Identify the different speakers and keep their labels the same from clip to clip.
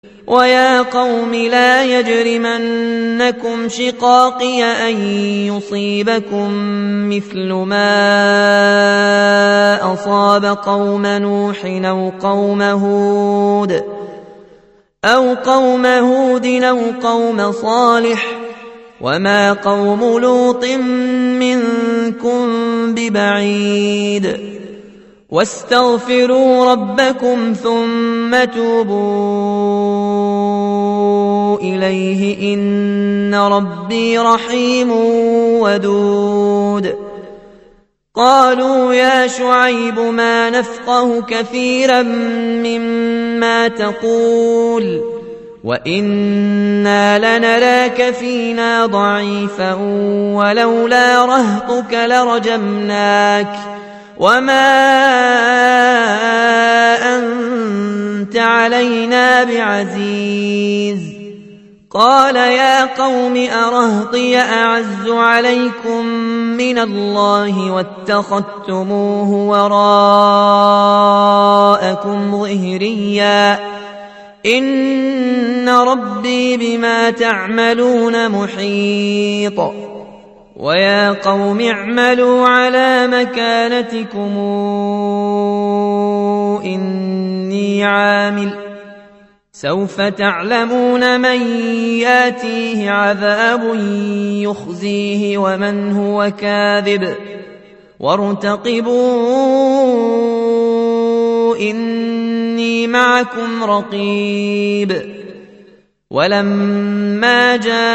Speaker 1: ويا قوم لا يجرمنكم شقاقي أن يصيبكم مثل ما أصاب قوم نوح أو قوم هود أو قوم صالح، وما قوم لوط منكم ببعيد. واستغفروا ربكم ثم توبوا إليه إن ربي رحيم ودود. قالوا يا شعيب ما نفقه كثيرا مما تقول وإنا لنراك فينا ضعيفا ولولا رهطك لرجمناك وما أنت علينا بعزيز. قال يا قوم أرهطي أعز عليكم من الله واتخذتموه وراءكم ظهريا إن ربي بما تعملون محيط. ويا قوم اعملوا على مكانتكم إني عامل سوف تعلمون من ياتيه عذاب يخزيه ومن هو كاذب وارتقبوا إني معكم رقيب. ولما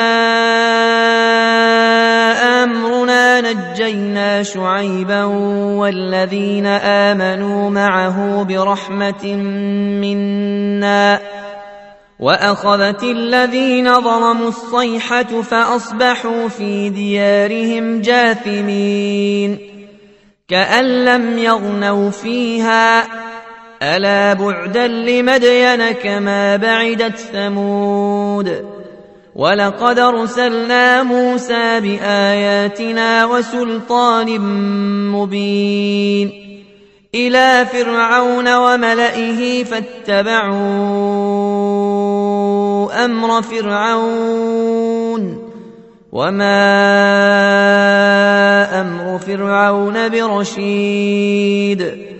Speaker 1: جاء أمرنا نجينا شعيبا والذين آمنوا معه برحمة منا وأخذت الذين ظلموا الصيحة فأصبحوا في ديارهم جاثمين كأن لم يغنوا فيها ألا بعدا لمدين كما بعدت ثمود. ولقد أرسلنا موسى بآياتنا وسلطان مبين إلى فرعون وملئه فاتبعوا أمر فرعون وما أمر فرعون برشيد.